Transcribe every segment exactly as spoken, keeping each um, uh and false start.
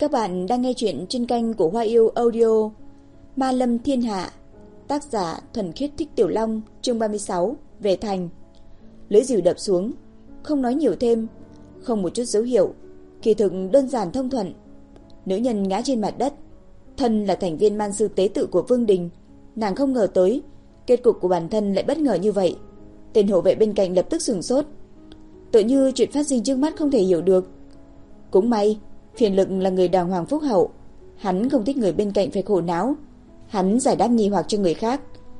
Các bạn đang nghe chuyện trên kênh của Hoa Yêu Audio. Ma Lâm Thiên Hạ. Tác giả Thuần Khiết Thích Tiểu Long. Chương ba mươi sáu. Về thành. Lưỡi dìu đập xuống, không nói nhiều thêm, không một chút dấu hiệu, kỳ thực đơn giản thông thuận. Nữ nhân ngã trên mặt đất. Thân là thành viên man sư tế tự của Vương Đình, nàng không ngờ tới kết cục của bản thân lại bất ngờ như vậy. Tên hộ vệ bên cạnh lập tức sửng sốt, tự như chuyện phát sinh trước mắt không thể hiểu được. Cũng may Phiền Lực là người đàng hoàng phúc hậu, hắn không thích người bên cạnh phải khổ não, hắn giải đáp nghi hoặc cho người khác.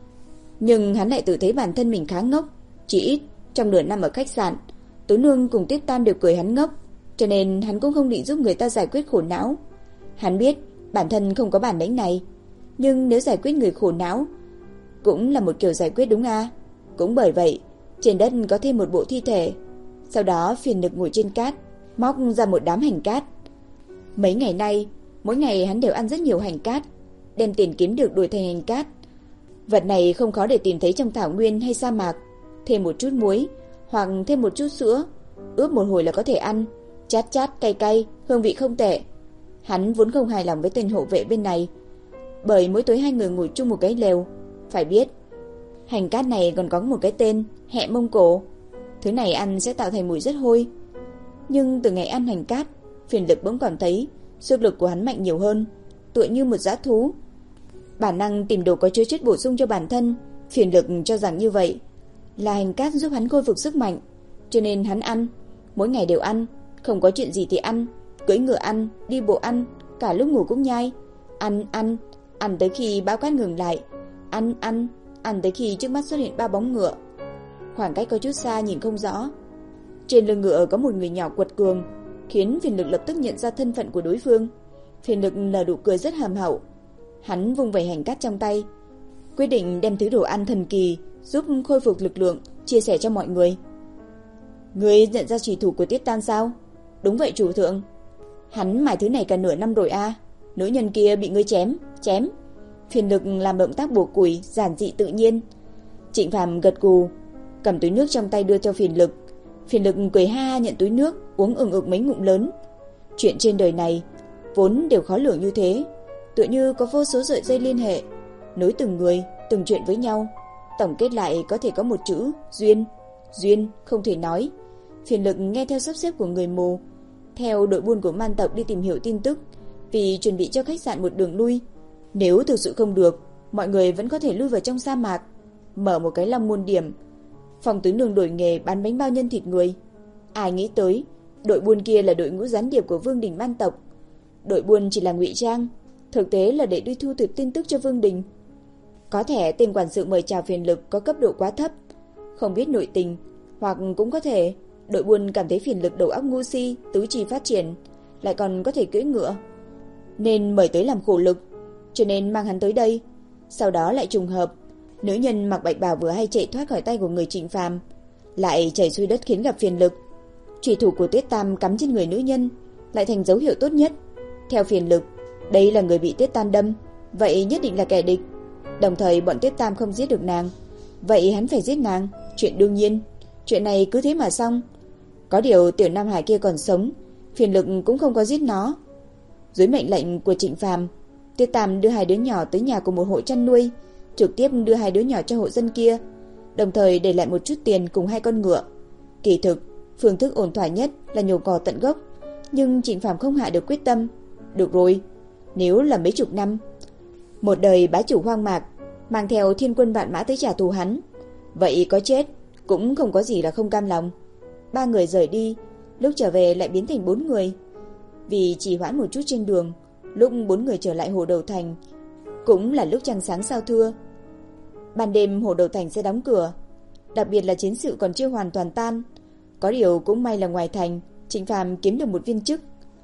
Nhưng hắn lại tự thấy bản thân mình khá ngốc, chỉ ít trong nửa năm ở khách sạn, Tố Nương cùng Tiết Tan đều cười hắn ngốc, cho nên hắn cũng không định giúp người ta giải quyết khổ não. Hắn biết bản thân không có bản lĩnh này, nhưng nếu giải quyết người khổ não cũng là một kiểu giải quyết đúng à? Cũng bởi vậy, trên đất có thêm một bộ thi thể. Sau đó Phiền Lực ngồi trên cát, móc ra một đám hành cát. Mấy ngày nay, mỗi ngày hắn đều ăn rất nhiều hành cát, đem tiền kiếm được đổi thành hành cát. Vật này không khó để tìm thấy trong thảo nguyên hay sa mạc. Thêm một chút muối hoặc thêm một chút sữa, ướp một hồi là có thể ăn, chát chát cay cay, hương vị không tệ. Hắn vốn không hài lòng với tên hộ vệ bên này, bởi mỗi tối hai người ngồi chung một cái lều. Phải biết, hành cát này còn có một cái tên, hẹ Mông Cổ. Thứ này ăn sẽ tạo thành mùi rất hôi. Nhưng từ ngày ăn hành cát, Phiền Lực bỗng cảm thấy sức lực của hắn mạnh nhiều hơn, tựa như một dã thú. Bản năng tìm đồ có chứa chất bổ sung cho bản thân. Phiền Lực cho rằng như vậy là hành cát giúp hắn khôi phục sức mạnh, cho nên hắn ăn, mỗi ngày đều ăn, không có chuyện gì thì ăn, cưỡi ngựa ăn, đi bộ ăn, cả lúc ngủ cũng nhai, ăn ăn, ăn tới khi bão cát ngừng lại, ăn ăn, ăn tới khi trước mắt xuất hiện ba bóng ngựa. Khoảng cách có chút xa nhìn không rõ. Trên lưng ngựa có một người nhỏ quật cường, khiến Phiền Lực lập tức nhận ra thân phận của đối phương. Phiền Lực nở nụ cười rất hàm hậu. Hắn vung vẩy hành cát trong tay, quyết định đem thứ đồ ăn thần kỳ giúp khôi phục lực lượng chia sẻ cho mọi người. Ngươi nhận ra trùy thủ của Tiết Tan sao? Đúng vậy chủ thượng. Hắn mài thứ này cả nửa năm rồi a. À. Nữ nhân kia bị ngươi chém, chém. Phiền Lực làm động tác bổ củi giản dị tự nhiên. Trịnh Phàm gật gù, cầm túi nước trong tay đưa cho Phiền Lực. Phiền Lực cười ha ha nhận túi nước, uống ừng ực mấy ngụm lớn. Chuyện trên đời này vốn đều khó lường như thế, tựa như có vô số sợi dây liên hệ, nối từng người, từng chuyện với nhau, tổng kết lại có thể có một chữ duyên. Duyên không thể nói. Phiền Lực nghe theo sắp xếp của người mù, theo đội buôn của man tộc đi tìm hiểu tin tức, vì chuẩn bị cho khách sạn một đường lui. Nếu thực sự không được, mọi người vẫn có thể lui vào trong sa mạc, mở một cái Long Môn điểm. Phòng Tứ Nương đổi nghề bán bánh bao nhân thịt người. Ai nghĩ tới đội buôn kia là đội ngũ gián điệp của Vương Đình man tộc. Đội buôn chỉ là ngụy trang, thực tế là để đi thu thập tin tức cho Vương Đình. Có thể tên quản sự mời chào Phiền Lực có cấp độ quá thấp, không biết nội tình, hoặc cũng có thể đội buôn cảm thấy Phiền Lực đầu óc ngu si, tứ chi phát triển, lại còn có thể cưỡi ngựa, nên mời tới làm khổ lực, cho nên mang hắn tới đây. Sau đó lại trùng hợp, nữ nhân mặc bạch bào vừa hay chạy thoát khỏi tay của người Trịnh Phàm, lại chảy xuôi đất khiến gặp Phiền Lực. Chủy thủ của Tiết Tam cắm trên người nữ nhân, lại thành dấu hiệu tốt nhất. Theo Phiền Lực, đây là người bị Tiết Tam đâm, vậy nhất định là kẻ địch. Đồng thời bọn Tiết Tam không giết được nàng, vậy hắn phải giết nàng, chuyện đương nhiên. Chuyện này cứ thế mà xong. Có điều tiểu Nam Hải kia còn sống, Phiền Lực cũng không có giết nó. Dưới mệnh lệnh của Trịnh Phàm, Tiết Tam đưa hai đứa nhỏ tới nhà của một hộ chăn nuôi, trực tiếp đưa hai đứa nhỏ cho hộ dân kia, đồng thời để lại một chút tiền cùng hai con ngựa. Kỳ thực, phương thức ổn thỏa nhất là nhổ cỏ tận gốc, nhưng Trịnh Phàm không hạ được quyết tâm. Được rồi, nếu là mấy chục năm, một đời bá chủ hoang mạc, mang theo thiên quân vạn mã tới trả thù hắn, vậy có chết cũng không có gì là không cam lòng. Ba người rời đi, lúc trở về lại biến thành bốn người. Vì trì hoãn một chút trên đường, lúc bốn người trở lại Hồ Đầu Thành, cũng là lúc trăng sáng sao thưa. Ban đêm Hồ Đầu Thành sẽ đóng cửa, đặc biệt là chiến sự còn chưa hoàn toàn tan. Có điều cũng may là ngoài thành, Trịnh Phàm kiếm được một viên chức.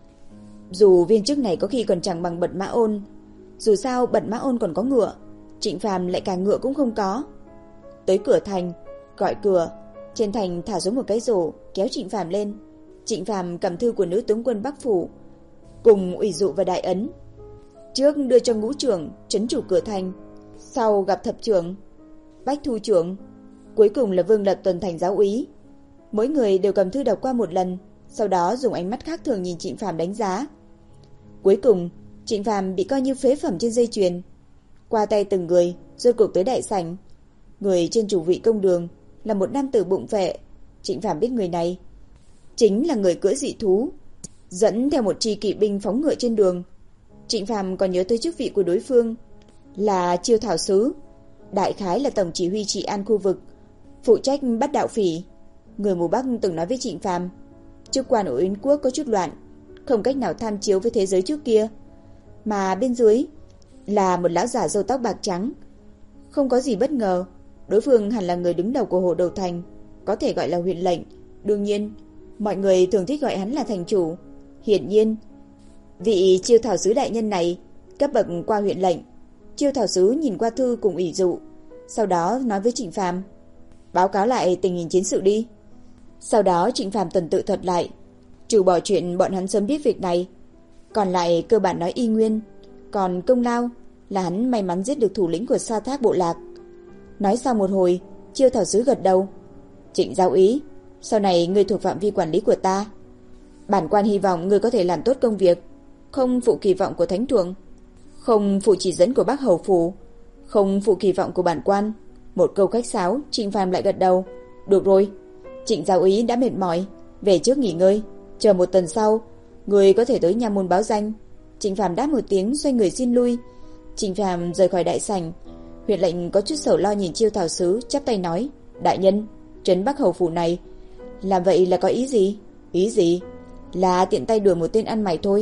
Dù viên chức này có khi còn chẳng bằng Bật Mã Ôn, dù sao Bật Mã Ôn còn có ngựa, Trịnh Phàm lại cả ngựa cũng không có. Tới cửa thành, gọi cửa, trên thành thả xuống một cái rổ, kéo Trịnh Phàm lên. Trịnh Phàm cầm thư của nữ tướng quân Bắc phủ cùng ủy dụ và đại ấn, trước đưa cho ngũ trưởng trấn chủ cửa thành, sau gặp thập trưởng, bách thu trưởng, cuối cùng là Vương Lập tuần thành giáo úy. Mỗi người đều cầm thư đọc qua một lần, sau đó dùng ánh mắt khác thường nhìn Trịnh Phàm đánh giá. Cuối cùng, Trịnh Phàm bị coi như phế phẩm trên dây chuyền. Qua tay từng người, rốt cuộc tới đại sảnh. Người trên chủ vị công đường là một nam tử bụng phệ. Trịnh Phàm biết người này chính là người cưỡi dị thú, dẫn theo một chi kỵ binh phóng ngựa trên đường. Trịnh Phàm còn nhớ tới chức vị của đối phương là Chiêu Thảo Sứ, đại khái là tổng chỉ huy trị an khu vực, phụ trách bắt đạo phỉ. Người mù Bắc từng nói với Trịnh Phàm, chức quan ở Yến quốc có chút loạn, không cách nào tham chiếu với thế giới trước kia. Mà bên dưới là một lão giả râu tóc bạc trắng. Không có gì bất ngờ, đối phương hẳn là người đứng đầu của Hồ Đầu Thành, có thể gọi là huyện lệnh. Đương nhiên, mọi người thường thích gọi hắn là thành chủ. Hiển nhiên, vị Chiêu Thảo Sứ đại nhân này cấp bậc qua huyện lệnh. Chiêu Thảo Sứ nhìn qua thư cùng ủy dụ, sau đó nói với Trịnh Phàm, báo cáo lại tình hình chiến sự đi. Sau đó Trịnh Phàm tuần tự thuật lại, trừ bỏ chuyện bọn hắn sớm biết việc này, còn lại cơ bản nói y nguyên. Còn công lao là hắn may mắn giết được thủ lĩnh của Sa Thác bộ lạc. Nói sau một hồi, Chiêu Thảo Sứ gật đầu. Trịnh giáo ý, sau này ngươi thuộc phạm vi quản lý của ta. Bản quan hy vọng ngươi có thể làm tốt công việc, không phụ kỳ vọng của thánh thượng, không phụ chỉ dẫn của bác hầu phủ, không phụ kỳ vọng của bản quan. Một câu khách sáo, Trịnh Phàm lại gật đầu. Được rồi, Trịnh giáo ý đã mệt mỏi, về trước nghỉ ngơi, chờ một tuần sau, ngươi có thể tới nha môn báo danh. Trịnh Phàm đáp một tiếng, xoay người xin lui. Trịnh Phàm rời khỏi đại sảnh. Huyện lệnh có chút sầu lo nhìn Chiêu Thảo Sứ, chắp tay nói, đại nhân, trấn Bắc hầu phủ này làm vậy là có ý gì? Ý gì? Là tiện tay đuổi một tên ăn mày thôi.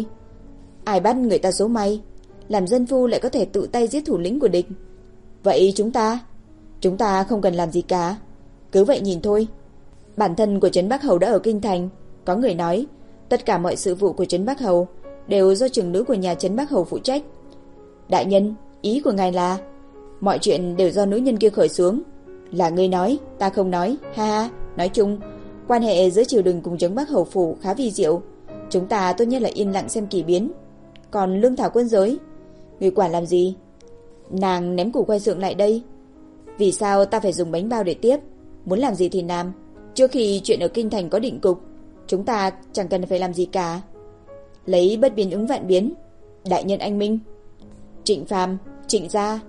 Ai bắt người ta số may, làm dân phu lại có thể tự tay giết thủ lĩnh của địch. Vậy chúng ta? Chúng ta không cần làm gì cả, cứ vậy nhìn thôi. Bản thân của trấn Bắc hầu đã ở kinh thành. Có người nói tất cả mọi sự vụ của trấn Bắc hầu đều do trưởng nữ của nhà trấn Bắc hầu phụ trách. Đại nhân, ý của ngài là mọi chuyện đều do nữ nhân kia khởi xướng? Là ngươi nói, ta không nói. Ha ha. Nói chung, quan hệ giữa triều đình cùng trấn Bắc hầu phủ khá vi diệu. Chúng ta tốt nhất là yên lặng xem kỳ biến. Còn lương thảo quân giới, người quản làm gì? Nàng ném củ khoai sượng lại đây. Vì sao ta phải dùng bánh bao để tiếp? Muốn làm gì thì làm. Trước khi chuyện ở kinh thành có định cục, chúng ta chẳng cần phải làm gì cả. Lấy bất biến ứng vạn biến. Đại nhân anh minh. Trịnh Phàm, Trịnh gia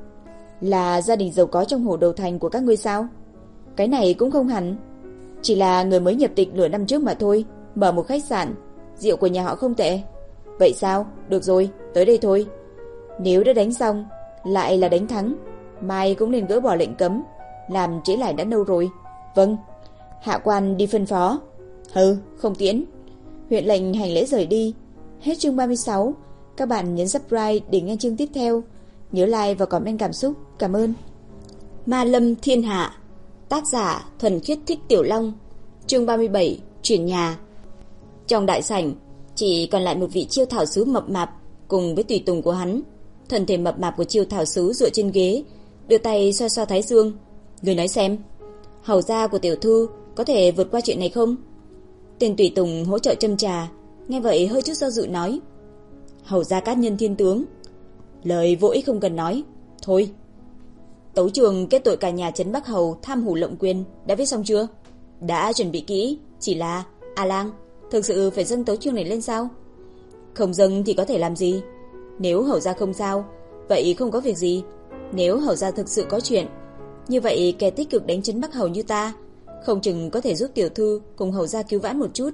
là gia đình giàu có trong Hồ Đầu Thành của các ngươi sao? Cái này cũng không hẳn, chỉ là người mới nhập tịch nửa năm trước mà thôi, mở một khách sạn, rượu của nhà họ không tệ. Vậy sao? Được rồi, tới đây thôi. Nếu đã đánh xong, lại là đánh thắng, mai cũng nên gỡ bỏ lệnh cấm, làm trễ lại đã lâu rồi. Vâng. Hạ quan đi phân phó. Hừ, không tiễn. Huyện lệnh hành lễ rời đi. Hết chương ba mươi sáu. Các bạn nhấn subscribe để nghe chương tiếp theo. Nhớ like và comment cảm xúc. Cảm ơn. Ma Lâm Thiên Hạ. Tác giả Thuần Khiết Thích Tiểu Long. Chương ba mươi bảy. Chuyển nhà. Trong đại sảnh chỉ còn lại một vị Chiêu Thảo Sứ mập mạp cùng với tùy tùng của hắn. Thân thể mập mạp của Chiêu Thảo Sứ dựa trên ghế, đưa tay xoa xoa thái dương. Người nói xem, hầu gia của tiểu thư có thể vượt qua chuyện này không? Tên tùy tùng hỗ trợ châm trà, nghe vậy hơi chút do dự nói, hầu gia cát nhân thiên tướng. Lời vô ích không cần nói. Thôi. Tấu trường kết tội cả nhà trấn Bắc hầu tham hủ lộng quyền đã viết xong chưa? Đã chuẩn bị kỹ, chỉ là A Lang, thực sự phải dâng tấu chương này lên sao? Không dâng thì có thể làm gì? Nếu hầu gia không sao, vậy không có việc gì. Nếu hầu gia thực sự có chuyện, như vậy kẻ tích cực đánh trấn Bắc hầu như ta, không chừng có thể giúp tiểu thư cùng hầu gia cứu vãn một chút.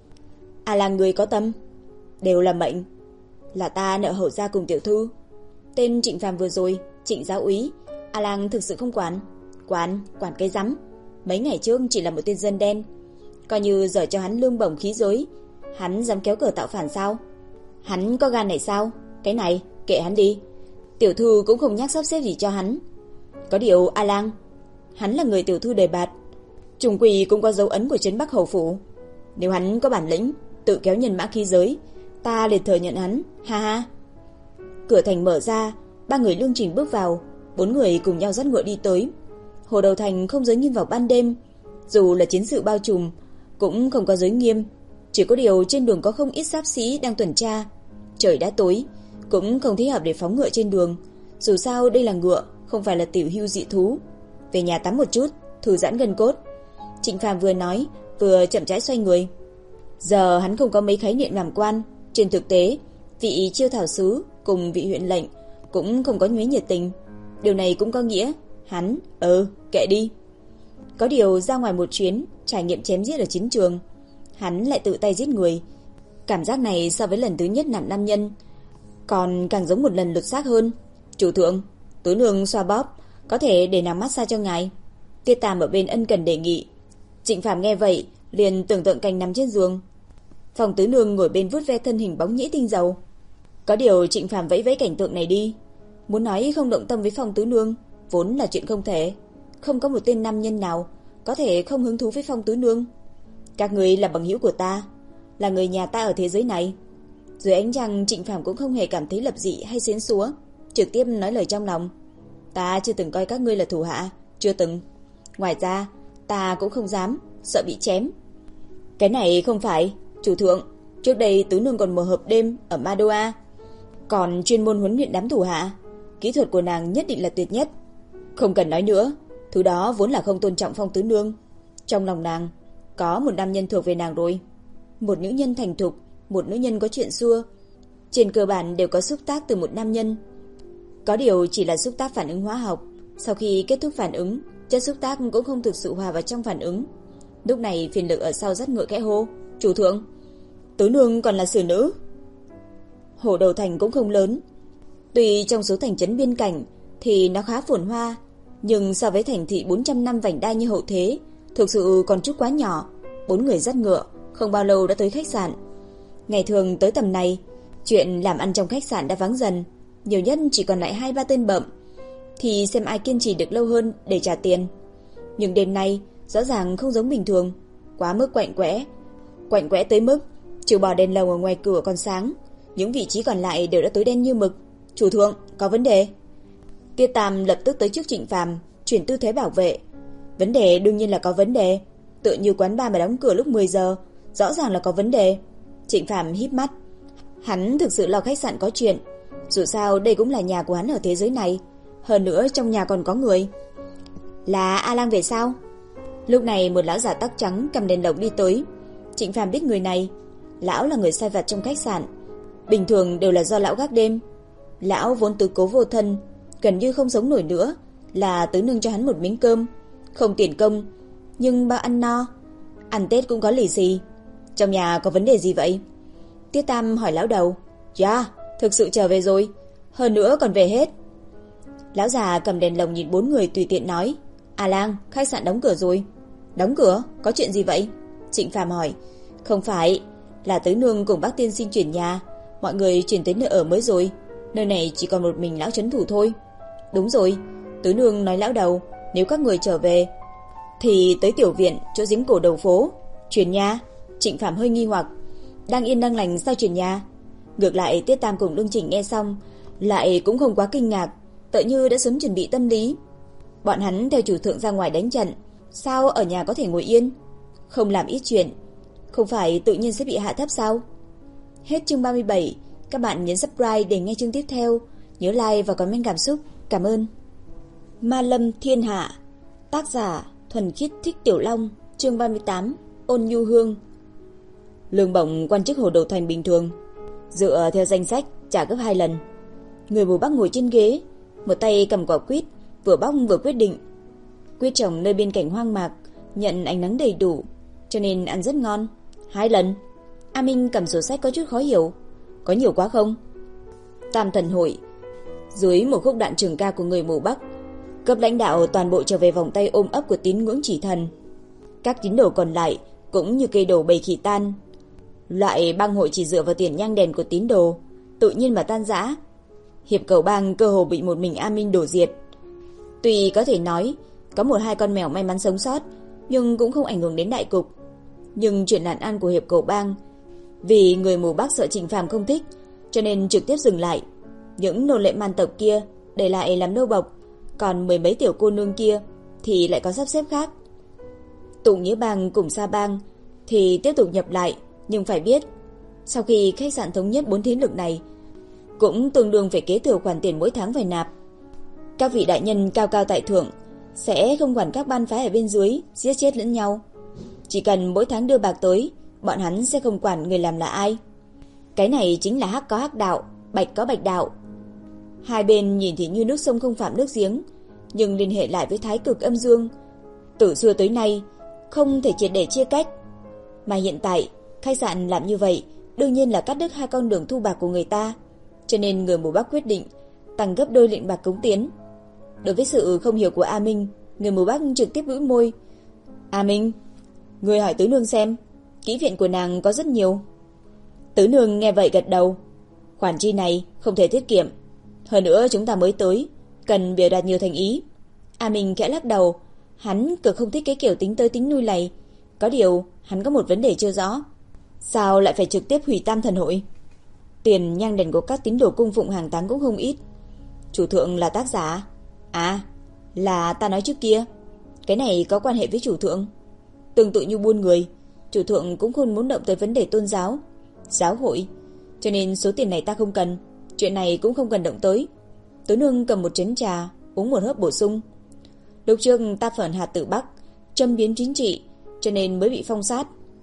A Lang người có tâm, đều là mệnh, là ta nợ hầu gia cùng tiểu thư. Tên Trịnh Phàm vừa rồi, Trịnh giáo úy, A Lang thực sự không quản. Quản, quản cái rắm. Mấy ngày trước chỉ là một tên dân đen, coi như giờ cho hắn lương bổng khí giới, hắn dám kéo cờ tạo phản sao? Hắn có gan này sao? Cái này, kệ hắn đi. Tiểu thư cũng không nhắc sắp xếp gì cho hắn. Có điều A Lang, hắn là người tiểu thư đề bạt, trùng quỳ cũng có dấu ấn của trấn Bắc hầu phủ. Nếu hắn có bản lĩnh tự kéo nhân mã khí giới, ta liền thừa nhận hắn. Ha ha. Cửa thành mở ra, ba người lương trình bước vào, bốn người cùng nhau dắt ngựa đi tới. Hồ Đầu Thành không giới nghiêm vào ban đêm, dù là chiến sự bao trùm cũng không có giới nghiêm, chỉ có điều trên đường có không ít giáp sĩ đang tuần tra. Trời đã tối, cũng không thích hợp để phóng ngựa trên đường, dù sao đây là ngựa, không phải là tiểu hưu dị thú. Về nhà tắm một chút, thư giãn gân cốt. Trịnh Phàm vừa nói vừa chậm rãi xoay người. Giờ hắn không có mấy khái niệm làm quan, trên thực tế Vị chiêu thảo sứ cùng vị huyện lệnh cũng không có mấy nhiệt tình. Điều này cũng có nghĩa hắn, ừ, kệ đi. Có điều ra ngoài một chuyến, trải nghiệm chém giết ở chiến trường, hắn lại tự tay giết người. Cảm giác này so với lần thứ nhất nằm nam nhân còn càng giống một lần lột xác hơn. Chủ thượng, tứ nương xoa bóp, có thể để nàng massage cho ngài. Tiết Tam ở bên ân cần đề nghị. Trịnh Phàm nghe vậy, liền tưởng tượng cảnh nằm trên giường. Phòng tứ nương ngồi bên vuốt ve thân hình bóng nhĩ tinh dầu. Có điều Trịnh Phàm vẫy vẫy cảnh tượng này đi. Muốn nói không động tâm với phòng tứ nương, vốn là chuyện không thể. Không có một tên nam nhân nào có thể không hứng thú với phong tứ nương. Các người là bằng hữu của ta, là người nhà ta ở thế giới này. Dưới ánh trăng, Trịnh Phàm cũng không hề cảm thấy lập dị hay xến xúa, trực tiếp nói lời trong lòng. Ta chưa từng coi các ngươi là thủ hạ, chưa từng. Ngoài ra, ta cũng không dám, sợ bị chém. Cái này không phải, chủ thượng. Trước đây tứ nương còn mở hộp đêm ở Madoa, còn chuyên môn huấn luyện đám thủ hạ. Kỹ thuật của nàng nhất định là tuyệt nhất. Không cần nói nữa, thứ đó vốn là không tôn trọng phong tứ nương. Trong lòng nàng có một nam nhân thuộc về nàng rồi. Một nữ nhân thành thục, một nữ nhân có chuyện xưa, trên cơ bản đều có xúc tác từ một nam nhân. Có điều chỉ là xúc tác phản ứng hóa học. Sau khi kết thúc phản ứng, chất xúc tác cũng không thực sự hòa vào trong phản ứng. Lúc này phiền lực ở sau rất ngựa khẽ hô, chủ thượng, tứ nương còn là xử nữ. Hồ Đầu Thành cũng không lớn. Tuy trong số thành trấn biên cảnh thì nó khá phồn hoa, nhưng so với thành thị bốn trăm năm vành đai như Hậu Thế, thực sự còn chút quá nhỏ. Bốn người dắt ngựa, không bao lâu đã tới khách sạn. Ngày thường tới tầm này, chuyện làm ăn trong khách sạn đã vắng dần, nhiều nhất chỉ còn lại hai ba tên bợm, thì xem ai kiên trì được lâu hơn để trả tiền. Nhưng đêm nay rõ ràng không giống bình thường, quá mức quạnh quẽ, quạnh quẽ tới mức trừ bỏ đèn lồng ở ngoài cửa còn sáng, những vị trí còn lại đều đã tối đen như mực. Chủ thượng, có vấn đề. Tiết Tam lập tức tới trước Trịnh Phàm, chuyển tư thế bảo vệ. Vấn đề đương nhiên là có vấn đề, tựa như quán bar mà đóng cửa lúc mười giờ, rõ ràng là có vấn đề. Trịnh Phàm híp mắt, hắn thực sự lo khách sạn có chuyện. Dù sao đây cũng là nhà của hắn ở thế giới này, hơn nữa trong nhà còn có người. Là A Lang về sao? Lúc này một lão già tóc trắng cầm đèn lồng đi tới. Trịnh Phàm biết người này, lão là người sai vặt trong khách sạn, bình thường đều là do lão gác đêm. Lão vốn tứ cố vô thân, gần như không sống nổi nữa, là tứ nương cho hắn một miếng cơm, không tiền công, nhưng bao ăn no. Ăn Tết cũng có lì xì. Trong nhà có vấn đề gì vậy? Tiết Tam hỏi lão đầu. Dạ, yeah, thực sự trở về rồi, hơn nữa còn về hết. Lão già cầm đèn lồng nhìn bốn người tùy tiện nói. A Lang, khách sạn đóng cửa rồi. Đóng cửa? Có chuyện gì vậy? Trịnh Phàm hỏi. Không phải, là tứ nương cùng bác tiên sinh chuyển nhà, mọi người chuyển tới nơi ở mới rồi, nơi này chỉ còn một mình lão trấn thủ thôi. Đúng rồi, tứ nương nói lão đầu, nếu các người trở về thì tới tiểu viện chỗ giếng cổ đầu phố. Chuyển nhà? Trịnh Phàm hơi nghi hoặc. Đang yên đang lành sao chuyển nhà? Ngược lại Tiết Tam cùng Lương Chỉnh nghe xong lại cũng không quá kinh ngạc, tựa như đã sớm chuẩn bị tâm lý. Bọn hắn theo chủ thượng ra ngoài đánh trận, sao ở nhà có thể ngồi yên, không làm ít chuyện, không phải tự nhiên sẽ bị hạ thấp sao? Hết chương ba mươi bảy. Các bạn nhấn subscribe để nghe chương tiếp theo, nhớ like và comment cảm xúc. Cảm ơn. Ma Lâm Thiên Hạ, tác giả Thuần Khiết Thích Tiểu Long, chương ba mươi tám. Ôn Nhu Hương. Lương bổng quan chức Hồ Đầu Thành bình thường, dựa theo danh sách trả gấp hai lần. Người mù Bắc ngồi trên ghế, một tay cầm quả quýt, vừa bóc vừa quyết định. Quýt trồng nơi biên cảnh hoang mạc, nhận ánh nắng đầy đủ, cho nên ăn rất ngon. Hai lần. A Minh cầm sổ sách có chút khó hiểu. Có nhiều quá không? Tam Thần Hội, dưới một khúc đạn trường ca của người mù Bắc, cấp lãnh đạo toàn bộ trở về vòng tay ôm ấp của tín ngưỡng chỉ thần. Các tín đồ còn lại cũng như cây đổ bầy khỉ tan. Loại bang hội chỉ dựa vào tiền nhang đèn của tín đồ, tự nhiên mà tan rã. Hiệp Cầu Bang cơ hồ bị một mình A Minh đổ diệt. Tuy có thể nói có một hai con mèo may mắn sống sót, nhưng cũng không ảnh hưởng đến đại cục. Nhưng chuyện làm ăn của Hiệp Cầu Bang, vì người mù Bắc sợ Trịnh Phàm không thích, cho nên trực tiếp dừng lại. Những nô lệ man tộc kia để lại làm nô bộc, còn mười mấy tiểu cô nương kia thì lại có sắp xếp khác. Tụ Nghĩa Bang cùng Sa Bang thì tiếp tục nhập lại, nhưng phải biết, sau khi khách sạn thống nhất bốn thế lực này, cũng tương đương phải kế thừa khoản tiền mỗi tháng phải nạp. Các vị đại nhân cao cao tại thượng sẽ không quản các ban phái ở bên dưới giết chết lẫn nhau. Chỉ cần mỗi tháng đưa bạc tới, bọn hắn sẽ không quản người làm là ai. Cái này chính là hắc có hắc đạo, bạch có bạch đạo. Hai bên nhìn thì như nước sông không phạm nước giếng, nhưng liên hệ lại với thái cực âm dương, từ xưa tới nay không thể triệt để chia cách. Mà hiện tại khách sạn làm như vậy đương nhiên là cắt đứt hai con đường thu bạc của người ta, cho nên người mù Bắc quyết định tăng gấp đôi lệnh bạc cống tiến. Đối với sự không hiểu của A Minh, người mù Bắc trực tiếp bĩu môi. A Minh, người hỏi tứ nương xem, kỹ viện của nàng có rất nhiều. Tứ nương nghe vậy gật đầu. Khoản chi này không thể tiết kiệm, hơn nữa chúng ta mới tới, cần biểu đạt nhiều thành ý. A Minh khẽ lắc đầu, hắn cực không thích cái kiểu tính tới tính lui này. Có điều hắn có một vấn đề chưa rõ, sao lại phải trực tiếp hủy Tam Thần Hội? Tiền nhang đèn của các tín đồ cung phụng hàng tháng cũng không ít. Chủ thượng là tác giả? À, là ta nói trước kia. Cái này có quan hệ với chủ thượng. Tương tự như buôn người, chủ thượng cũng không muốn động tới vấn đề tôn giáo, giáo hội, cho nên số tiền này ta không cần. Chuyện này cũng không cần động tới. Tứ nương cầm một chén trà, uống một hớp bổ sung. Lúc trước ta phản hạt tự Bắc, châm biếm chính trị, cho nên mới bị phong sát.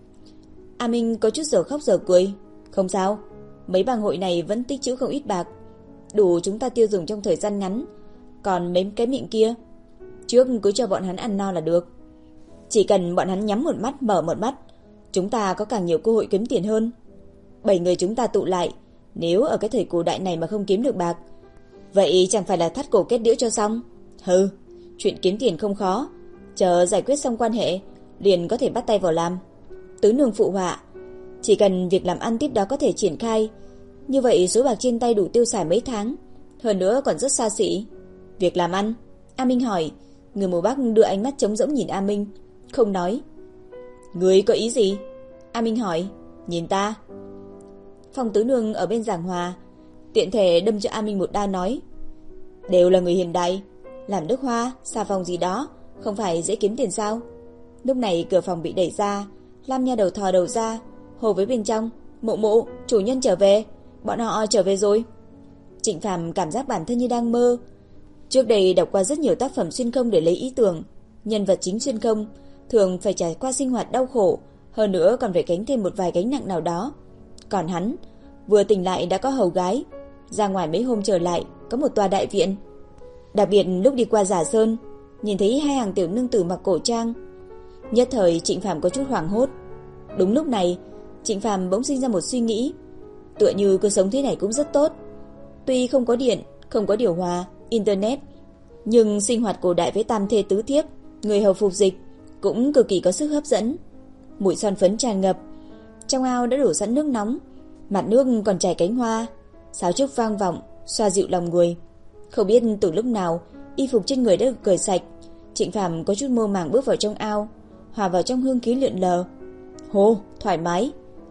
A Minh có chút giờ khóc giờ cười. Không sao, mấy bang hội này vẫn tích trữ không ít bạc, đủ chúng ta tiêu dùng trong thời gian ngắn. Còn mấy cái miệng kia, trước cứ cho bọn hắn ăn no là được. Chỉ cần bọn hắn nhắm một mắt mở một mắt, chúng ta có càng nhiều cơ hội kiếm tiền hơn. Bảy người chúng ta tụ lại, nếu ở cái thời cổ đại này mà không kiếm được bạc, vậy chẳng phải là thắt cổ kết đĩu cho xong. Hừ, chuyện kiếm tiền không khó, chờ giải quyết xong quan hệ liền có thể bắt tay vào làm. Tứ nương phụ họa. Chỉ cần việc làm ăn tiếp đó có thể triển khai, như vậy số bạc trên tay đủ tiêu xài mấy tháng, hơn nữa còn rất xa xỉ. Việc làm ăn? A Minh hỏi. Người mù Bắc đưa ánh mắt trống rỗng nhìn A Minh, không nói. Người có ý gì? A Minh hỏi. Nhìn ta. Phong tứ nương ở bên giảng hòa tiện thể đâm cho A Minh một đao, nói: đều là người hiện đại, làm nước hoa, xà phòng gì đó, không phải dễ kiếm tiền sao? Lúc này cửa phòng bị đẩy ra, Lam Nha đầu thò đầu ra, hô với bên trong: mụ mụ, chủ nhân trở về, bọn họ trở về rồi. Trịnh Phàm cảm giác bản thân như đang mơ. Trước đây đọc qua rất nhiều tác phẩm xuyên không để lấy ý tưởng, nhân vật chính xuyên không thường phải trải qua sinh hoạt đau khổ, hơn nữa còn phải gánh thêm một vài gánh nặng nào đó. Còn hắn, vừa tỉnh lại đã có hầu gái, ra ngoài mấy hôm trở lại có một tòa đại viện. Đặc biệt lúc đi qua Giả Sơn, nhìn thấy hai hàng tiểu nương tử mặc cổ trang, nhất thời Trịnh Phàm có chút hoảng hốt. Đúng lúc này, Trịnh Phàm bỗng sinh ra một suy nghĩ, tựa như cứ sống thế này cũng rất tốt. Tuy không có điện, không có điều hòa, internet, nhưng sinh hoạt cổ đại với tam thê tứ thiếp, người hầu phục dịch cũng cực kỳ có sức hấp dẫn. Mùi son phấn tràn ngập, trong ao đã đổ sẵn nước nóng, mặt nước còn chảy cánh hoa, sáo trúc vang vọng, xoa dịu lòng người. Không biết từ lúc nào, y phục trên người đã được cởi sạch, Trịnh Phàm có chút mơ màng bước vào trong ao, hòa vào trong hương khí lượn lờ. Hồ, thoải mái.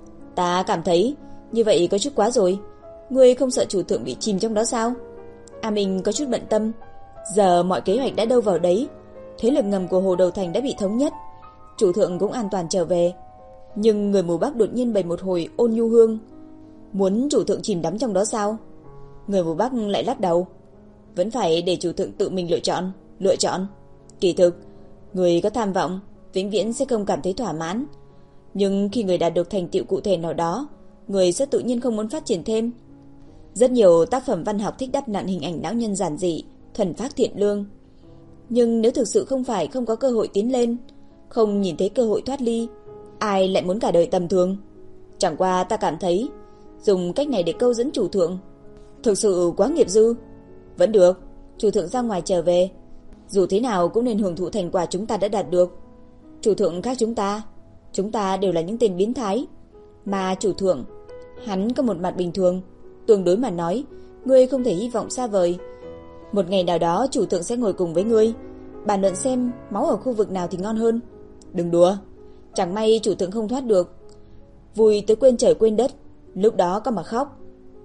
Ta cảm thấy như vậy có chút quá rồi. Ngươi không sợ chủ thượng bị chìm trong đó sao? A Minh có chút bận tâm. Giờ mọi kế hoạch đã đâu vào đấy, thế lực ngầm của Hồ Đầu Thành đã bị thống nhất, chủ thượng cũng an toàn trở về. Nhưng người mù Bắc đột nhiên bày một hồi ôn nhu hương, muốn chủ thượng chìm đắm trong đó sao? Người mù Bắc lại lắc đầu. Vẫn phải để chủ thượng tự mình lựa chọn. Lựa chọn? Kỳ thực, người có tham vọng vĩnh viễn sẽ không cảm thấy thỏa mãn. Nhưng khi người đạt được thành tựu cụ thể nào đó, người sẽ tự nhiên không muốn phát triển thêm. Rất nhiều tác phẩm văn học thích đắp nặn hình ảnh lão nhân giản dị, thuần phác thiện lương. Nhưng nếu thực sự không phải không có cơ hội tiến lên, không nhìn thấy cơ hội thoát ly, ai lại muốn cả đời tầm thường? Chẳng qua ta cảm thấy dùng cách này để câu dẫn chủ thượng thực sự quá nghiệp dư. Vẫn được, chủ thượng ra ngoài trở về, dù thế nào cũng nên hưởng thụ thành quả chúng ta đã đạt được. Chủ thượng khác chúng ta, chúng ta đều là những tên biến thái. Mà chủ thượng, hắn có một mặt bình thường, tương đối mà nói, ngươi không thể hy vọng xa vời. Một ngày nào đó chủ thượng sẽ ngồi cùng với ngươi, bàn luận xem máu ở khu vực nào thì ngon hơn. Đừng đùa, chẳng may chủ thượng không thoát được, vui tới quên trời quên đất, lúc đó có mà khóc.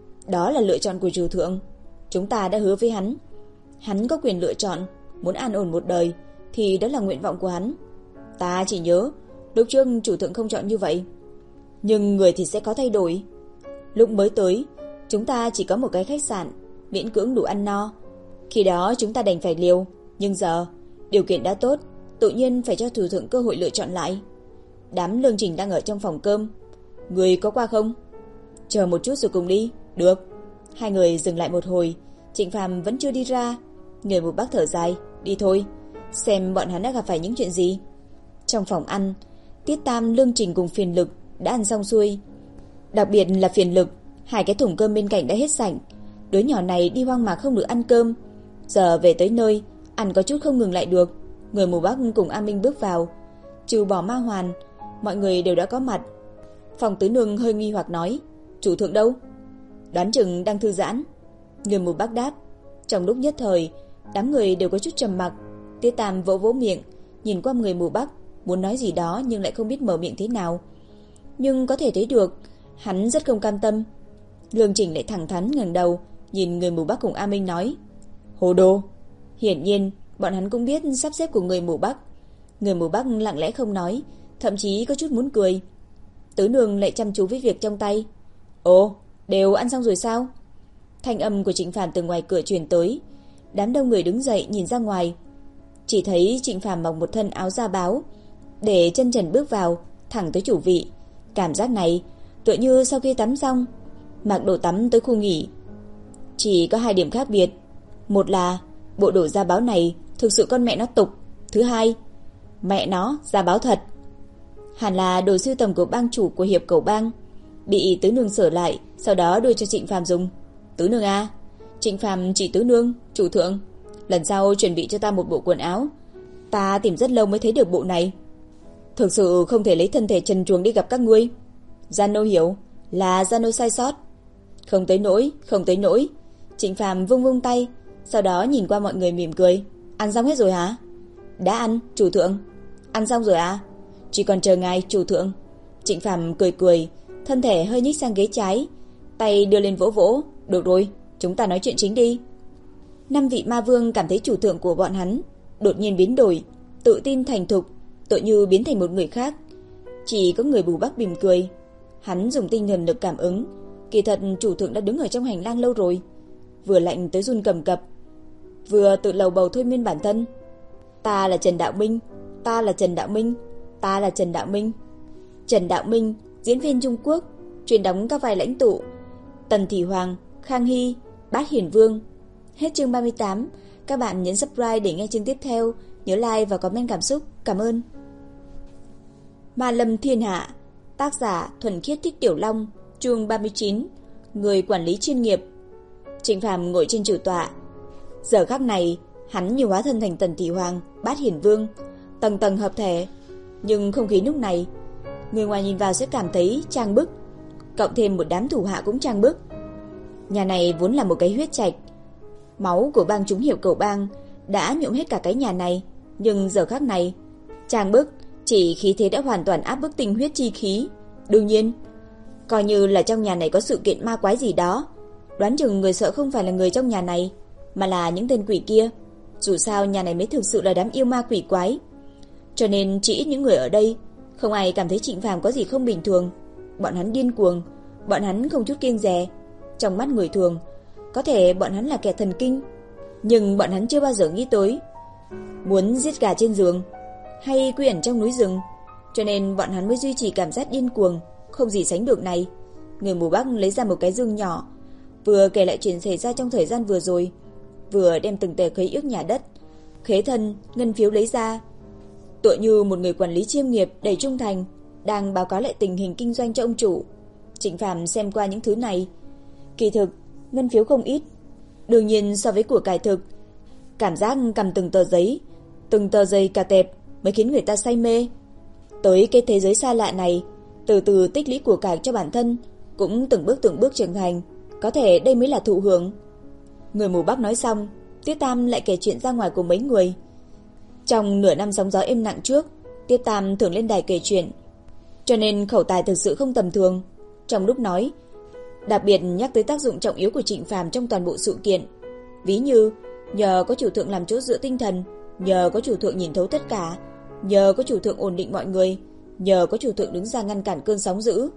Đó là lựa chọn của chủ thượng, chúng ta đã hứa với hắn. Hắn có quyền lựa chọn, muốn an ổn một đời thì đó là nguyện vọng của hắn. Ta chỉ nhớ lúc trước chủ thượng không chọn như vậy, nhưng người thì sẽ có thay đổi. Lúc mới tới, chúng ta chỉ có một cái khách sạn, miễn cưỡng đủ ăn no. Khi đó chúng ta đành phải liều, nhưng giờ điều kiện đã tốt, tự nhiên phải cho chủ thượng cơ hội lựa chọn lại. Đám lương trình đang ở trong phòng cơm, người có qua không? Chờ một chút rồi cùng đi. Được. Hai người dừng lại một hồi, Trịnh Phàm vẫn chưa đi ra. Người mù Bắc thở dài, đi thôi, xem bọn hắn đã gặp phải những chuyện gì. Trong phòng ăn, Tiết Tam, Lương Trình cùng Phiền Lực đã ăn xong xuôi. Đặc biệt là Phiền Lực, hai cái thùng cơm bên cạnh đã hết sạch. Đứa nhỏ này đi hoang mạc không được ăn cơm, giờ về tới nơi, ăn có chút không ngừng lại được. Người mù Bắc cùng A Minh bước vào. Trừ bỏ Ma Hoàn, mọi người đều đã có mặt. Phòng Tứ Nương hơi nghi hoặc nói, chủ thượng đâu? Đoán chừng đang thư giãn. Người mù Bắc đáp. Trong lúc nhất thời, đám người đều có chút trầm mặc. Tiết Tam vỗ vỗ miệng, nhìn qua người mù Bắc, muốn nói gì đó nhưng lại không biết mở miệng thế nào. Nhưng có thể thấy được, hắn rất không cam tâm. Lương Trình lại thẳng thắn ngẩng đầu, nhìn người mù Bắc cùng A Minh nói, hồ đồ. Hiển nhiên, bọn hắn cũng biết sắp xếp của người mù Bắc. Người mù Bắc lặng lẽ không nói, thậm chí có chút muốn cười. Tứ Nương lại chăm chú với việc trong tay. Ồ, đều ăn xong rồi sao? Thanh âm của Trịnh Phàm từ ngoài cửa truyền tới. Đám đông người đứng dậy nhìn ra ngoài. Chỉ thấy Trịnh Phàm mặc một thân áo da báo, để chân trần bước vào, thẳng tới chủ vị. Cảm giác này tựa như sau khi tắm xong, mặc đồ tắm tới khu nghỉ. Chỉ có hai điểm khác biệt. Một là bộ đồ da báo này thực sự con mẹ nó tục. Thứ hai, mẹ nó da báo thật. Hẳn là đồ sưu tầm của bang chủ của hiệp Cẩu Bang, bị Tứ Nương sửa lại, sau đó đưa cho Trịnh Phàm dùng. Tứ Nương à? Trịnh Phàm chỉ Tứ Nương, chủ thượng, lần sau chuẩn bị cho ta một bộ quần áo. Ta tìm rất lâu mới thấy được bộ này. Thực sự không thể lấy thân thể trần truồng đi gặp các ngươi. Gian Nô hiểu, là Gian Nô sai sót. Không tới nỗi, không tới nỗi. Trịnh Phàm vung vung tay, sau đó nhìn qua mọi người mỉm cười. Ăn xong hết rồi hả? Đã ăn, chủ thượng. Ăn xong rồi à? Chỉ còn chờ ngài, chủ thượng. Trịnh Phàm cười cười, thân thể hơi nhích sang ghế trái, tay đưa lên vỗ vỗ. Được rồi, chúng ta nói chuyện chính đi. Năm vị ma vương cảm thấy chủ thượng của bọn hắn đột nhiên biến đổi, tự tin thành thục, tựa như biến thành một người khác. Chỉ có người mù Bắc mỉm cười. Hắn dùng tinh thần lực cảm ứng, kỳ thật chủ thượng đã đứng ở trong hành lang lâu rồi, vừa lạnh tới run cầm cập, vừa tự lầu bầu thôi miên bản thân. Ta là Trần Đạo Minh, ta là Trần Đạo Minh, ta là Trần Đạo Minh. Trần Đạo Minh, diễn viên Trung Quốc, chuyên đóng các vai lãnh tụ Tần Thị Hoàng, Khang Hy, Bát Hiển Vương. Hết chương ba mươi tám. Các bạn nhấn subscribe để nghe chương tiếp theo. Nhớ like và comment cảm xúc. Cảm ơn. Ma Lâm Thiên Hạ. Tác giả Thuần Khiết Thích Tiểu Long. Chương ba mươi chín. Người quản lý chuyên nghiệp. Trịnh Phàm ngồi trên chủ tọa. Giờ khắc này, hắn như hóa thân thành Tần Thị Hoàng, Bát Hiển Vương, tầng tầng hợp thể. Nhưng không khí lúc này, người ngoài nhìn vào sẽ cảm thấy trang bức, cộng thêm một đám thủ hạ cũng trang bức. Nhà này vốn là một cái huyết trạch, máu của bang chúng hiệp Cẩu Bang đã nhuộm hết cả cái nhà này. Nhưng giờ khắc này, trang bức chỉ khí thế đã hoàn toàn áp bức tinh huyết chi khí. Đương nhiên, coi như là trong nhà này có sự kiện ma quái gì đó, đoán chừng người sợ không phải là người trong nhà này, mà là những tên quỷ kia. Dù sao nhà này mới thực sự là đám yêu ma quỷ quái. Cho nên chỉ ít những người ở đây, không ai cảm thấy Trịnh Phàm có gì không bình thường. Bọn hắn điên cuồng, bọn hắn không chút kiêng dè. Trong mắt người thường, có thể bọn hắn là kẻ thần kinh, nhưng bọn hắn chưa bao giờ nghĩ tới muốn giết gà trên giường hay quy ẩn trong núi rừng. Cho nên bọn hắn mới duy trì cảm giác điên cuồng không gì sánh được này. Người mù Bắc lấy ra một cái dương nhỏ, vừa kể lại chuyện xảy ra trong thời gian vừa rồi, vừa đem từng tờ khế ước nhà đất, khế thân, ngân phiếu lấy ra, tựa như một người quản lý chiêm nghiệp đầy trung thành đang báo cáo lại tình hình kinh doanh cho ông chủ. Trịnh Phàm xem qua những thứ này, kỳ thực ngân phiếu không ít. Đương nhiên so với của cải thực, cảm giác cầm từng tờ giấy, từng tờ giấy cà tệp mới khiến người ta say mê. Tới cái thế giới xa lạ này, từ từ tích lũy của cải cho bản thân, cũng từng bước từng bước trưởng thành. Có thể đây mới là thụ hưởng. Người mù Bắc nói xong, Tiết Tam lại kể chuyện ra ngoài của mấy người. Trong nửa năm sóng gió êm nặng trước, Tiết Tam thường lên đài kể chuyện, cho nên khẩu tài thực sự không tầm thường. Trong lúc nói, đặc biệt nhắc tới tác dụng trọng yếu của Trịnh Phàm trong toàn bộ sự kiện. Ví như nhờ có chủ thượng làm chỗ dựa tinh thần, nhờ có chủ thượng nhìn thấu tất cả, nhờ có chủ thượng ổn định mọi người, nhờ có chủ thượng đứng ra ngăn cản cơn sóng dữ.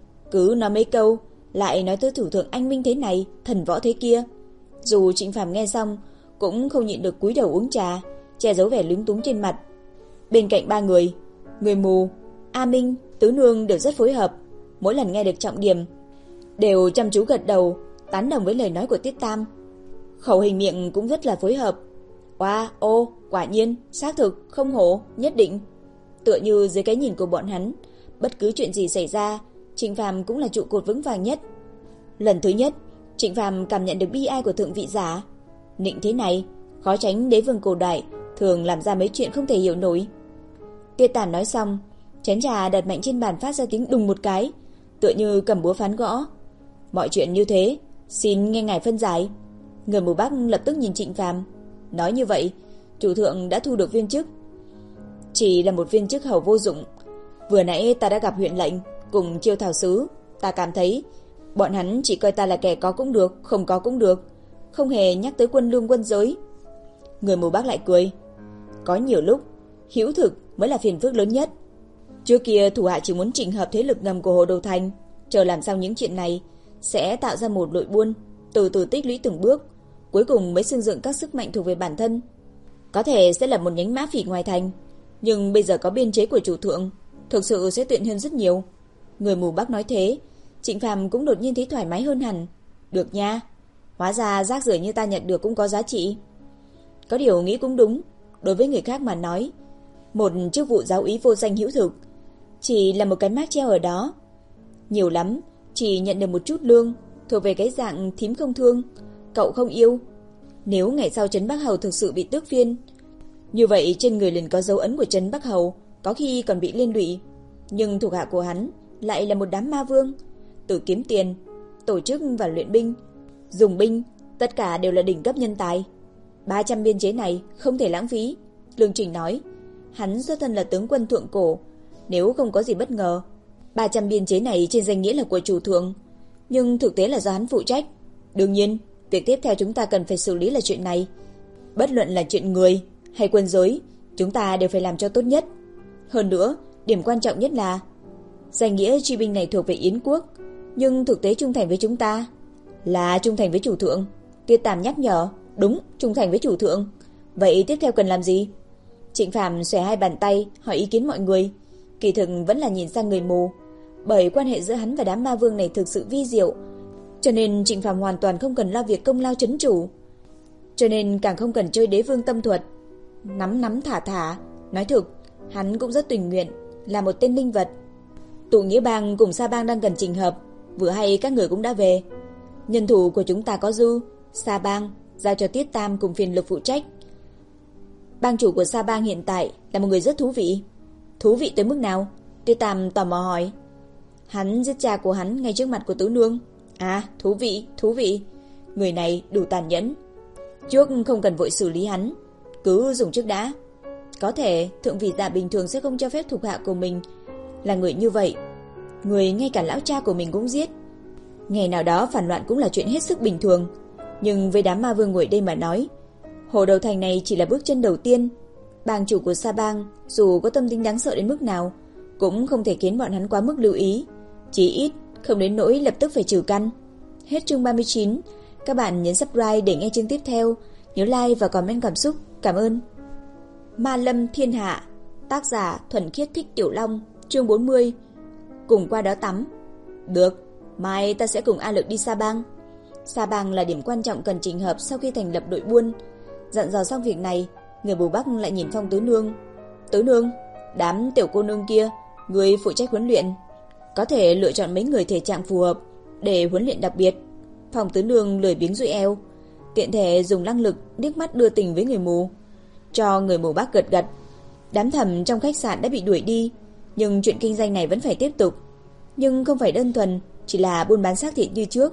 Cứ nói mấy câu, lại nói tới chủ thượng anh minh thế này, thần võ thế kia. Dù Trịnh Phàm nghe xong cũng không nhịn được cúi đầu uống trà, che giấu vẻ lúng túng trên mặt. Bên cạnh ba người, người mù, A Minh, Tứ Nương đều rất phối hợp. Mỗi lần nghe được trọng điểm, đều chăm chú gật đầu, tán đồng với lời nói của Tiết Tam. Khẩu hình miệng cũng rất là phối hợp. Wow, ô, quả nhiên, xác thực, không hổ, nhất định. Tựa như dưới cái nhìn của bọn hắn, bất cứ chuyện gì xảy ra, Trịnh Phàm cũng là trụ cột vững vàng nhất. Lần thứ nhất, Trịnh Phàm cảm nhận được bi ai của thượng vị giả. Nịnh thế này, khó tránh đế vương cổ đại thường làm ra mấy chuyện không thể hiểu nổi. Tiết Tản nói xong, chén trà đặt mạnh trên bàn phát ra tiếng đùng một cái, tựa như cầm búa phán gõ. Mọi chuyện như thế, xin nghe ngài phân giải. Người mù Bắc lập tức nhìn Trịnh Phàm, nói như vậy, chủ thượng đã thu được viên chức. Chỉ là một viên chức hầu vô dụng. Vừa nãy ta đã gặp huyện lệnh cùng Chiêu Thảo sứ, ta cảm thấy bọn hắn chỉ coi ta là kẻ có cũng được, không có cũng được, không hề nhắc tới quân lương quân giới. Người mù Bắc lại cười. Có nhiều lúc, hữu thực mới là phiền phức lớn nhất. Trước kia thủ hạ chỉ muốn chỉnh hợp thế lực ngầm của Hồ Đồ Thành, chờ làm xong những chuyện này sẽ tạo ra một đội buôn, từ từ tích lũy từng bước, cuối cùng mới xây dựng các sức mạnh thuộc về bản thân. Có thể sẽ là một nhánh mã phỉ ngoài thành, nhưng bây giờ có biên chế của chủ thượng, thực sự sẽ tiện hơn rất nhiều. Người mù Bắc nói thế, Trịnh Phàm cũng đột nhiên thấy thoải mái hơn hẳn. Được nha, hóa ra rác rưởi như ta nhận được cũng có giá trị. Có điều nghĩ cũng đúng, đối với người khác mà nói, một chức vụ giáo úy vô danh hữu thực chỉ là một cái mác treo ở đó. Nhiều lắm, chỉ nhận được một chút lương, thuộc về cái dạng thím không thương, cậu không yêu. Nếu ngày sau Trấn Bắc Hầu thực sự bị tước phiên, như vậy trên người liền có dấu ấn của Trấn Bắc Hầu, có khi còn bị liên lụy. Nhưng thuộc hạ của hắn lại là một đám ma vương, từ kiếm tiền, tổ chức và luyện binh, dùng binh, tất cả đều là đỉnh cấp nhân tài. ba trăm biên chế này không thể lãng phí. Lương Trình nói, hắn xuất thân là tướng quân thượng cổ, nếu không có gì bất ngờ, ba trăm biên chế này trên danh nghĩa là của chủ thượng, nhưng thực tế là do hắn phụ trách. Đương nhiên, việc tiếp theo chúng ta cần phải xử lý là chuyện này. Bất luận là chuyện người hay quân giới, chúng ta đều phải làm cho tốt nhất. Hơn nữa, điểm quan trọng nhất là danh nghĩa truy binh này thuộc về Yến quốc, nhưng thực tế trung thành với chúng ta là trung thành với chủ thượng. Tiết Tam nhắc nhở, đúng, trung thành với chủ thượng. Vậy tiếp theo cần làm gì? Trịnh Phàm xòe hai bàn tay hỏi ý kiến mọi người. Kỳ thực vẫn là nhìn sang người mù, bởi quan hệ giữa hắn và đám ma vương này thực sự vi diệu, cho nên Trịnh Phàm hoàn toàn không cần lo việc công lao trấn chủ, cho nên càng không cần chơi đế vương tâm thuật, nắm nắm thả thả. Nói thực, hắn cũng rất tình nguyện là một tên linh vật. Tụ Nghĩa Bang cùng Sa Bang đang cần chỉnh hợp, vừa hay các người cũng đã về. Nhân thủ của chúng ta có dư, Sa Bang giao cho Tiết Tam cùng Phiền Lực phụ trách. Bang chủ của Sa Bang hiện tại là một người rất thú vị. Thú vị tới mức nào? Tiết Tam tò mò hỏi. Hắn giết cha của hắn ngay trước mặt của Tứ Nương. À, thú vị, thú vị. Người này đủ tàn nhẫn. Trước không cần vội xử lý hắn, cứ dùng trước đã. Có thể thượng vị giả bình thường sẽ không cho phép thuộc hạ của mình là người như vậy. Người ngay cả lão cha của mình cũng giết. Ngày nào đó phản loạn cũng là chuyện hết sức bình thường. Nhưng với đám ma vương ngồi đây mà nói, Hồ Đầu Thành này chỉ là bước chân đầu tiên. Bang chủ của Sa Bang dù có tâm tính đáng sợ đến mức nào, cũng không thể khiến bọn hắn quá mức lưu ý, chí ít không đến nỗi lập tức phải trừ căn. Hết chương ba mươi chín. Các bạn nhấn subscribe để nghe chương tiếp theo. Nhớ like và comment cảm xúc. Cảm ơn. Ma Lâm Thiên Hạ, tác giả Thuần Khiết Thích Tiểu Long, chương bốn mươi. Cùng qua đó tắm. Được, mai ta sẽ cùng A Lực đi Sa Bang. Sa Bang là điểm quan trọng cần chỉnh hợp sau khi thành lập đội buôn. Dặn dò xong việc này, người Bù Bắc lại nhìn Phong Tứ Nương. Tứ Nương, đám tiểu cô nương kia, người phụ trách huấn luyện, có thể lựa chọn mấy người thể trạng phù hợp để huấn luyện đặc biệt. Phong Tứ Nương lười biếng duỗi eo, tiện thể dùng năng lực liếc mắt đưa tình với người mù, cho người mù Bắc gật gật. Đám thầm trong khách sạn đã bị đuổi đi, nhưng chuyện kinh doanh này vẫn phải tiếp tục. Nhưng không phải đơn thuần chỉ là buôn bán xác thịt như trước.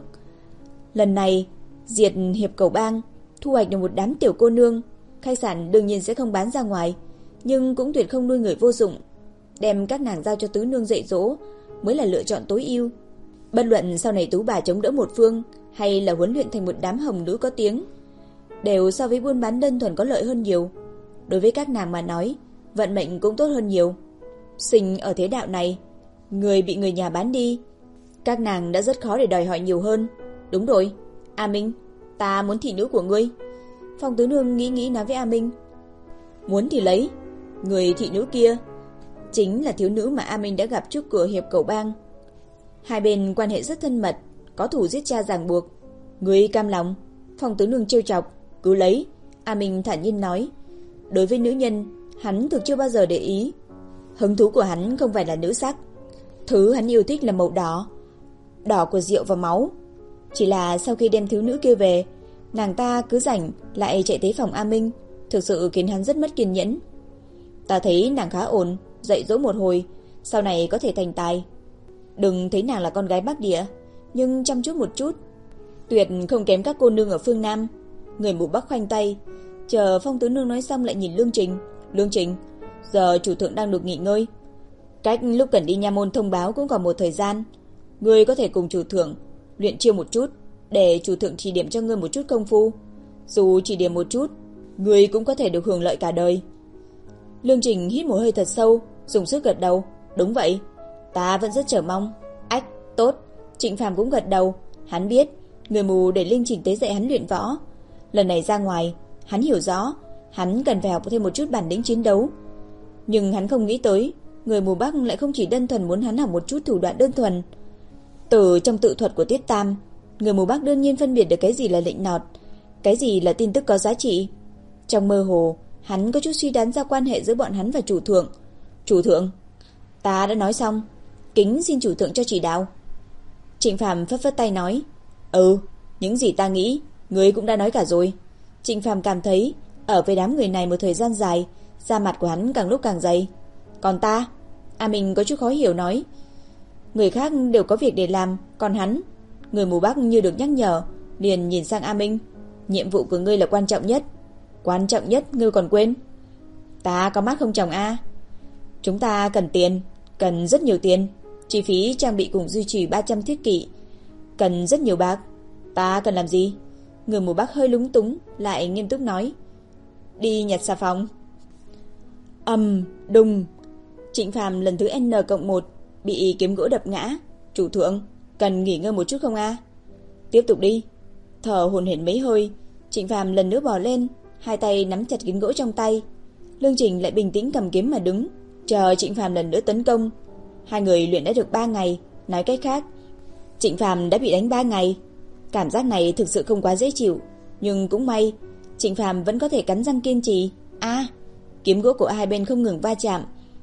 Lần này diệt hiệp cầu bang, thu hoạch được một đám tiểu cô nương. Khách sạn đương nhiên sẽ không bán ra ngoài, nhưng cũng tuyệt không nuôi người vô dụng. Đem các nàng giao cho Tứ Nương dạy dỗ mới là lựa chọn tối ưu. Bất luận sau này Tú bà chống đỡ một phương hay là huấn luyện thành một đám hồng nữ có tiếng, đều so với buôn bán đơn thuần có lợi hơn nhiều. Đối với các nàng mà nói, vận mệnh cũng tốt hơn nhiều. Sinh ở thế đạo này, người bị người nhà bán đi, các nàng đã rất khó để đòi hỏi nhiều hơn. Đúng rồi, A Minh, ta muốn thị nữ của ngươi. Phong Tứ Nương nghĩ nghĩ nói với A Minh. Muốn thì lấy. Người thị nữ kia chính là thiếu nữ mà A Minh đã gặp trước cửa hiệp cầu bang. Hai bên quan hệ rất thân mật, có thủ giết cha ràng buộc. Ngươi cam lòng? Phong tứ nương trêu chọc. Cứ lấy. A Minh thản nhiên nói. Đối với nữ nhân, hắn thực chưa bao giờ để ý. Hứng thú của hắn không phải là nữ sắc. Thứ hắn yêu thích là màu đỏ, đỏ của rượu và máu. Chỉ là sau khi đem thiếu nữ kia về, nàng ta cứ rảnh lại chạy tới phòng A Minh, thực sự khiến hắn rất mất kiên nhẫn. Ta thấy nàng khá ổn, dạy dỗ một hồi, sau này có thể thành tài. Đừng thấy nàng là con gái Bắc Địa, nhưng chăm chút một chút, tuyệt không kém các cô nương ở phương Nam. Người mù Bắc khoanh tay, chờ Phong tứ nương nói xong lại nhìn Lương Trình. Lương Trình, giờ chủ thượng đang được nghỉ ngơi, cách lúc cần đi nha môn thông báo cũng còn một thời gian. Ngươi có thể cùng chủ thượng luyện chiêu một chút, để chủ thượng chỉ điểm cho ngươi một chút công phu. Dù chỉ điểm một chút, ngươi cũng có thể được hưởng lợi cả đời. Lương Trình hít một hơi thật sâu, dùng sức gật đầu. Đúng vậy, ta vẫn rất chờ mong. Ách, tốt. Trịnh Phàm cũng gật đầu. Hắn biết người mù để Linh Trình tới dạy hắn luyện võ. Lần này ra ngoài, hắn hiểu rõ hắn cần phải học thêm một chút bản lĩnh chiến đấu. Nhưng hắn không nghĩ tới người mù Bắc lại không chỉ đơn thuần muốn hắn học một chút thủ đoạn đơn thuần. Từ trong tự thuật của Tiết Tam, người mù Bắc đương nhiên phân biệt được cái gì là lệnh nọt, cái gì là tin tức có giá trị. Trong mơ hồ, hắn có chút suy đoán ra quan hệ giữa bọn hắn và chủ thượng. Chủ thượng, ta đã nói xong, kính xin chủ thượng cho chỉ đạo. Trịnh Phàm phất phất tay nói. Ừ, những gì ta nghĩ, ngươi cũng đã nói cả rồi. Trịnh Phàm cảm thấy ở với đám người này một thời gian dài, da mặt của hắn càng lúc càng dày. Còn ta? A Minh có chút khó hiểu nói. Người khác đều có việc để làm, còn hắn? Người mù Bắc như được nhắc nhở, liền nhìn sang A Minh. Nhiệm vụ của ngươi là quan trọng nhất. Quan trọng nhất ngươi còn quên? Ta có mắt không tròng a. Chúng ta cần tiền, cần rất nhiều tiền. Chi phí trang bị cùng duy trì ba trăm thiết kỵ, cần rất nhiều bạc. Ta cần làm gì? Người mù Bắc hơi lúng túng, lại nghiêm túc nói. Đi nhặt xà phòng. Ầm, đùng. Trịnh Phàm lần thứ N cộng một bị kiếm gỗ đập ngã. Chủ thượng, cần nghỉ ngơi một chút không a? Tiếp tục đi. Thở hổn hển mấy hơi, Trịnh Phàm lần nữa bò lên, hai tay nắm chặt kiếm gỗ trong tay. Lương Trình lại bình tĩnh cầm kiếm mà đứng, chờ Trịnh Phàm lần nữa tấn công. Hai người luyện đã được ba ngày, nói cách khác, Trịnh Phàm đã bị đánh ba ngày. Cảm giác này thực sự không quá dễ chịu, nhưng cũng may, Trịnh Phàm vẫn có thể cắn răng kiên trì. A, à, kiếm gỗ của hai bên không ngừng va chạm.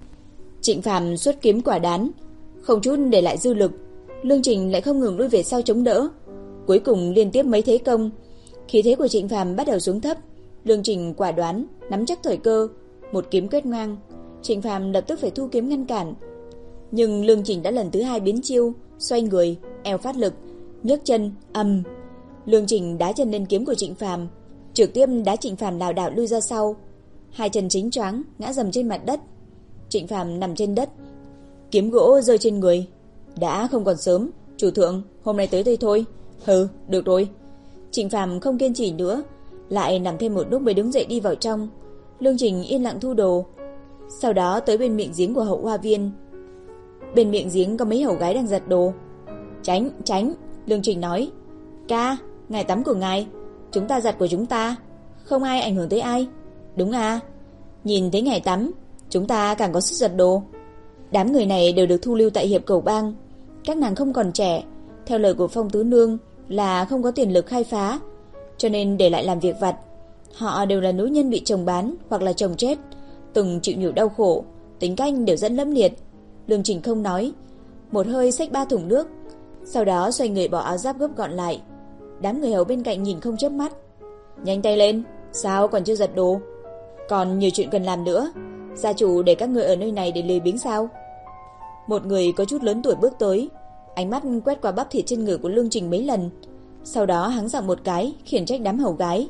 Trịnh Phàm xuất kiếm quả đán, không chút để lại dư lực. Lương Trình lại không ngừng lui về sau chống đỡ. Cuối cùng liên tiếp mấy thế công, khí thế của Trịnh Phàm bắt đầu xuống thấp. Lương Trình quả đoán nắm chắc thời cơ, một kiếm quét ngang. Trịnh Phàm lập tức phải thu kiếm ngăn cản. Nhưng Lương Trình đã lần thứ hai biến chiêu, xoay người, eo phát lực, nhấc chân, ầm. Lương Trình đá chân lên kiếm của Trịnh Phàm, trực tiếp đá Trịnh Phàm lảo đảo lui ra sau. Hai chân chính choáng, ngã dầm trên mặt đất. Trịnh Phàm nằm trên đất, kiếm gỗ rơi trên người. Đã không còn sớm, chủ thượng, hôm nay tới đây thôi. Hừ, được rồi. Trịnh Phàm không kiên trì nữa, lại nằm thêm một lúc mới đứng dậy đi vào trong. Lương Trình yên lặng thu đồ, sau đó tới bên miệng giếng của hậu hoa viên. Bên miệng giếng có mấy hầu gái đang giặt đồ. Tránh, tránh, Lương Trình nói. Ca, ngài tắm của ngài, chúng ta giặt của chúng ta, không ai ảnh hưởng tới ai. Đúng à, nhìn thấy ngài tắm, chúng ta càng có sức giặt đồ. Đám người này đều được thu lưu tại Hiệp Cẩu Bang. Các nàng không còn trẻ, theo lời của Phong Tứ Nương là không có tiền lực khai phá, cho nên để lại làm việc vặt. Họ đều là nữ nhân bị chồng bán hoặc là chồng chết, từng chịu nhiều đau khổ, tính cách đều rất lẫm liệt. Lương Trình không nói, một hơi xách ba thùng nước, sau đó xoay người bỏ áo giáp gấp gọn lại. Đám người hầu bên cạnh nhìn không chớp mắt. Nhanh tay lên, sao còn chưa giặt đồ? Còn nhiều chuyện cần làm nữa. Gia chủ để các người ở nơi này để lười biếng sao? Một người có chút lớn tuổi bước tới, ánh mắt quét qua bắp thịt trên người của Lương Trình mấy lần, sau đó hắng giọng một cái, khiển trách đám hầu gái.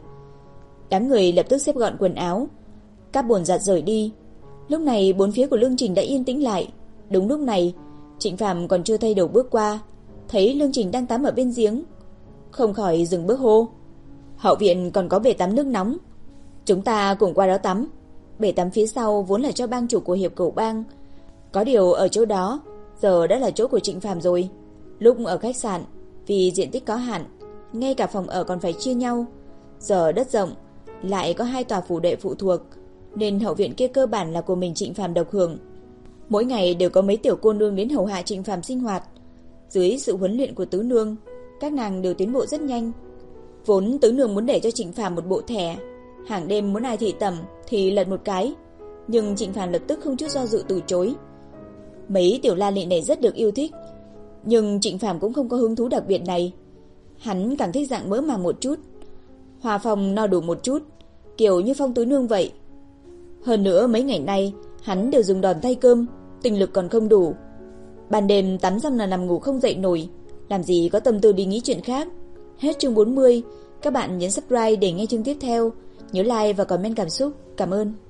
Đám người lập tức xếp gọn quần áo, các bồn giặt rời đi. Lúc này bốn phía của Lương Trình đã yên tĩnh lại. Đúng lúc này, Trịnh Phàm còn chưa thay đầu bước qua, thấy Lương Trình đang tắm ở bên giếng, không khỏi dừng bước hô. Hậu viện còn có bể tắm nước nóng, chúng ta cùng qua đó tắm. Bể tắm phía sau vốn là cho bang chủ của Hiệp Cẩu Bang, có điều ở chỗ đó giờ đã là chỗ của Trịnh Phàm rồi. Lúc ở khách sạn, vì diện tích có hạn, ngay cả phòng ở còn phải chia nhau. Giờ đất rộng, lại có hai tòa phủ đệ phụ thuộc, nên hậu viện kia cơ bản là của mình Trịnh Phàm độc hưởng. Mỗi ngày đều có mấy tiểu cô nương đến hầu hạ Trịnh Phàm sinh hoạt. Dưới sự huấn luyện của tứ nương, các nàng đều tiến bộ rất nhanh. Vốn tứ nương muốn để cho Trịnh Phàm một bộ thẻ, hàng đêm muốn ai thị tẩm thì lật một cái, nhưng Trịnh Phàm lập tức không chút do dự từ chối. Mấy tiểu la lị này rất được yêu thích, nhưng Trịnh Phàm cũng không có hứng thú đặc biệt này. Hắn càng thích dạng mỡ màng một chút, hòa phong no đủ một chút, kiểu như Phong tứ nương vậy. Hơn nữa mấy ngày nay hắn đều dùng đòn thay cơm, tinh lực còn không đủ. Ban đêm tắm xong là nằm ngủ không dậy nổi, làm gì có tâm tư đi nghĩ chuyện khác. Hết chương bốn mươi, các bạn nhấn subscribe để nghe chương tiếp theo, nhớ like và comment cảm xúc. Cảm ơn.